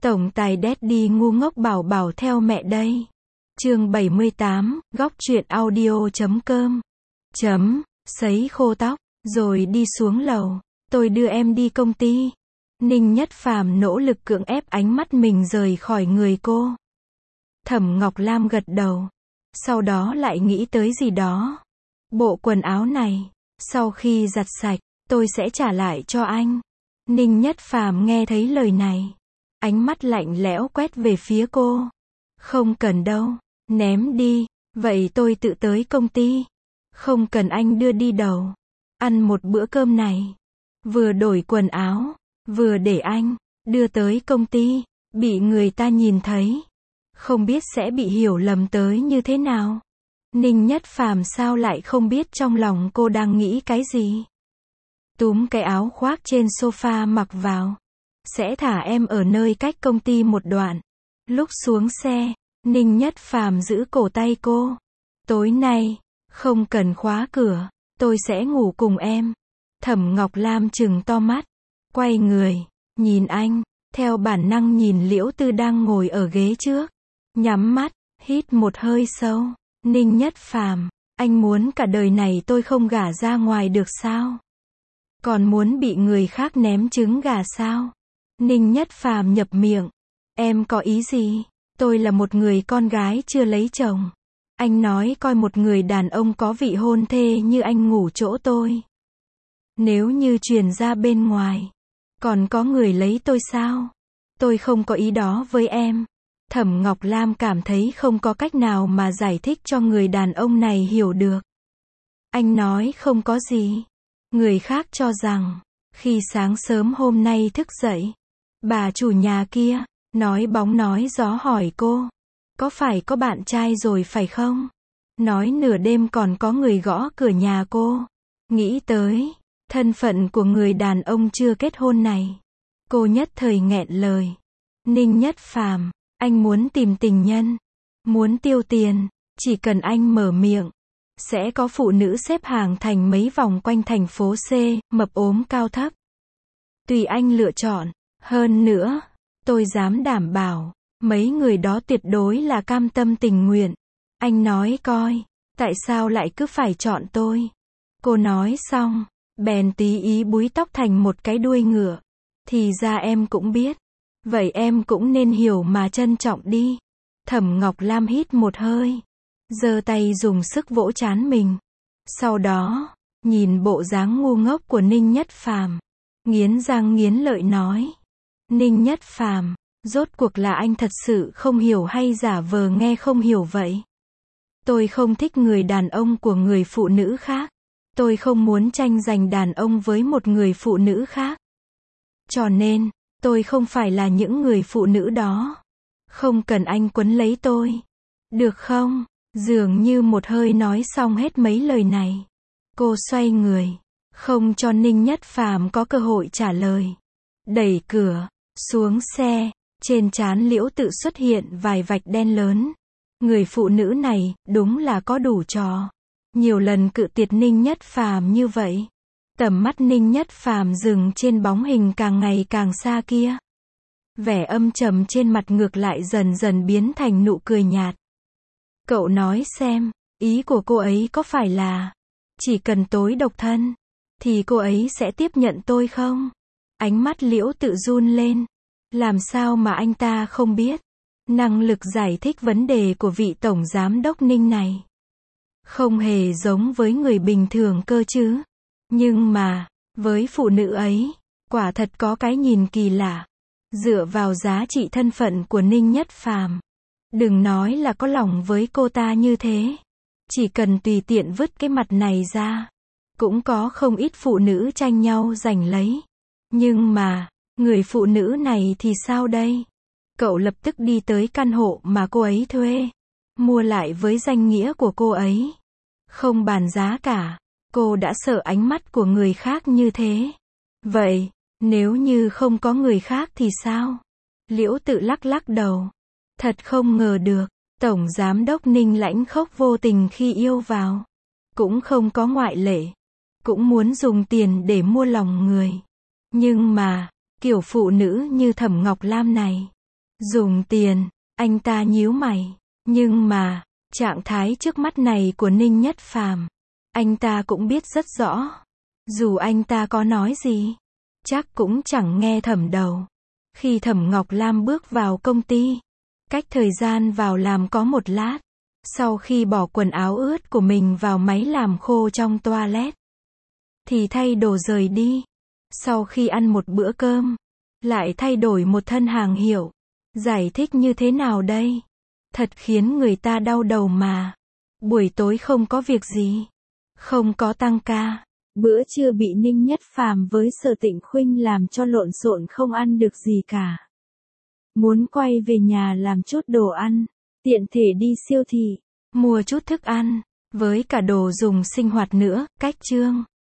Tổng tài Daddy ngu ngốc bảo bảo theo mẹ đây. Chương 78, góc truyện audio.com. Sấy khô tóc, rồi đi xuống lầu. Tôi đưa em đi công ty. Ninh Nhất Phàm nỗ lực cưỡng ép ánh mắt mình rời khỏi người cô. Thẩm Ngọc Lam gật đầu. Sau đó lại nghĩ tới gì đó. Bộ quần áo này, sau khi giặt sạch, tôi sẽ trả lại cho anh. Ninh Nhất Phàm nghe thấy lời này. Ánh mắt lạnh lẽo quét về phía cô. Không cần đâu, ném đi, vậy tôi tự tới công ty. Không cần anh đưa đi đâu. Ăn một bữa cơm này. Vừa đổi quần áo, vừa để anh đưa tới công ty, bị người ta nhìn thấy. Không biết sẽ bị hiểu lầm tới như thế nào. Ninh Nhất Phàm sao lại không biết trong lòng cô đang nghĩ cái gì. Túm cái áo khoác trên sofa mặc vào. Sẽ thả em ở nơi cách công ty một đoạn. Lúc xuống xe, Ninh Nhất Phàm giữ cổ tay cô. Tối nay, không cần khóa cửa, tôi sẽ ngủ cùng em. Thẩm Ngọc Lam trừng to mắt, quay người, nhìn anh, theo bản năng nhìn Liễu Tư đang ngồi ở ghế trước. Nhắm mắt, hít một hơi sâu. Ninh Nhất Phàm, anh muốn cả đời này tôi không gả ra ngoài được sao? Còn muốn bị người khác ném trứng gà sao? Ninh Nhất Phàm nhập miệng. Em có ý gì? Tôi là một người con gái chưa lấy chồng. Anh nói coi một người đàn ông có vị hôn thê như anh ngủ chỗ tôi. Nếu như truyền ra bên ngoài, còn có người lấy tôi sao? Tôi không có ý đó với em. Thẩm Ngọc Lam cảm thấy không có cách nào mà giải thích cho người đàn ông này hiểu được. Anh nói không có gì. Người khác cho rằng, khi sáng sớm hôm nay thức dậy, bà chủ nhà kia, nói bóng nói gió hỏi cô, có phải có bạn trai rồi phải không? Nói nửa đêm còn có người gõ cửa nhà cô. Nghĩ tới thân phận của người đàn ông chưa kết hôn này, cô nhất thời nghẹn lời. Ninh Nhất Phàm, anh muốn tìm tình nhân, muốn tiêu tiền, chỉ cần anh mở miệng, sẽ có phụ nữ xếp hàng thành mấy vòng quanh thành phố C, mập ốm cao thấp. Tùy anh lựa chọn. Hơn nữa, tôi dám đảm bảo, mấy người đó tuyệt đối là cam tâm tình nguyện. Anh nói coi, tại sao lại cứ phải chọn tôi? Cô nói xong, bèn tí ý búi tóc thành một cái đuôi ngựa. Thì ra em cũng biết. Vậy em cũng nên hiểu mà trân trọng đi. Thẩm Ngọc Lam hít một hơi, giơ tay dùng sức vỗ trán mình. Sau đó, nhìn bộ dáng ngu ngốc của Ninh Nhất Phàm, nghiến răng nghiến lợi nói. Ninh Nhất Phàm, rốt cuộc là anh thật sự không hiểu hay giả vờ nghe không hiểu vậy? Tôi không thích người đàn ông của người phụ nữ khác. Tôi không muốn tranh giành đàn ông với một người phụ nữ khác. Cho nên, tôi không phải là những người phụ nữ đó. Không cần anh quấn lấy tôi. Được không? Dường như một hơi nói xong hết mấy lời này. Cô xoay người, không cho Ninh Nhất Phàm có cơ hội trả lời. Đẩy cửa, xuống xe, trên trán Liễu Tự xuất hiện vài vạch đen lớn. Người phụ nữ này, đúng là có đủ trò. Nhiều lần cự tuyệt Ninh Nhất Phàm như vậy. Tầm mắt Ninh Nhất Phàm dừng trên bóng hình càng ngày càng xa kia. Vẻ âm trầm trên mặt ngược lại dần dần biến thành nụ cười nhạt. Cậu nói xem, ý của cô ấy có phải là, chỉ cần tối độc thân, thì cô ấy sẽ tiếp nhận tôi không? Ánh mắt Liễu Tự run lên. Làm sao mà anh ta không biết? Năng lực giải thích vấn đề của vị tổng giám đốc Ninh này không hề giống với người bình thường cơ chứ. Nhưng mà, với phụ nữ ấy, quả thật có cái nhìn kỳ lạ. Dựa vào giá trị thân phận của Ninh Nhất Phàm, đừng nói là có lòng với cô ta như thế. Chỉ cần tùy tiện vứt cái mặt này ra, cũng có không ít phụ nữ tranh nhau giành lấy. Nhưng mà, người phụ nữ này thì sao đây? Cậu lập tức đi tới căn hộ mà cô ấy thuê, mua lại với danh nghĩa của cô ấy. Không bàn giá cả, cô đã sợ ánh mắt của người khác như thế. Vậy, nếu như không có người khác thì sao? Liễu Tự lắc lắc đầu. Thật không ngờ được, tổng giám đốc Ninh lãnh khốc vô tình khi yêu vào. Cũng không có ngoại lệ. Cũng muốn dùng tiền để mua lòng người. Nhưng mà, kiểu phụ nữ như Thẩm Ngọc Lam này, Dùng tiền, anh ta nhíu mày. Nhưng mà, trạng thái trước mắt này của Ninh Nhất Phàm, anh ta cũng biết rất rõ. Dù anh ta có nói gì, chắc cũng chẳng nghe Thẩm đầu. Khi Thẩm Ngọc Lam bước vào công ty, cách thời gian vào làm có một lát. Sau khi bỏ quần áo ướt của mình vào máy làm khô trong toilet, thì thay đồ rời đi. Sau khi ăn một bữa cơm, lại thay đổi một thân hàng hiệu. Giải thích như thế nào đây? Thật khiến người ta đau đầu mà. Buổi tối không có việc gì, không có tăng ca. Bữa trưa bị Ninh Nhất Phàm với Sở Tịnh Khuynh làm cho lộn xộn không ăn được gì cả. Muốn quay về nhà làm chút đồ ăn, tiện thể đi siêu thị, mua chút thức ăn, với cả đồ dùng sinh hoạt nữa. Cách chương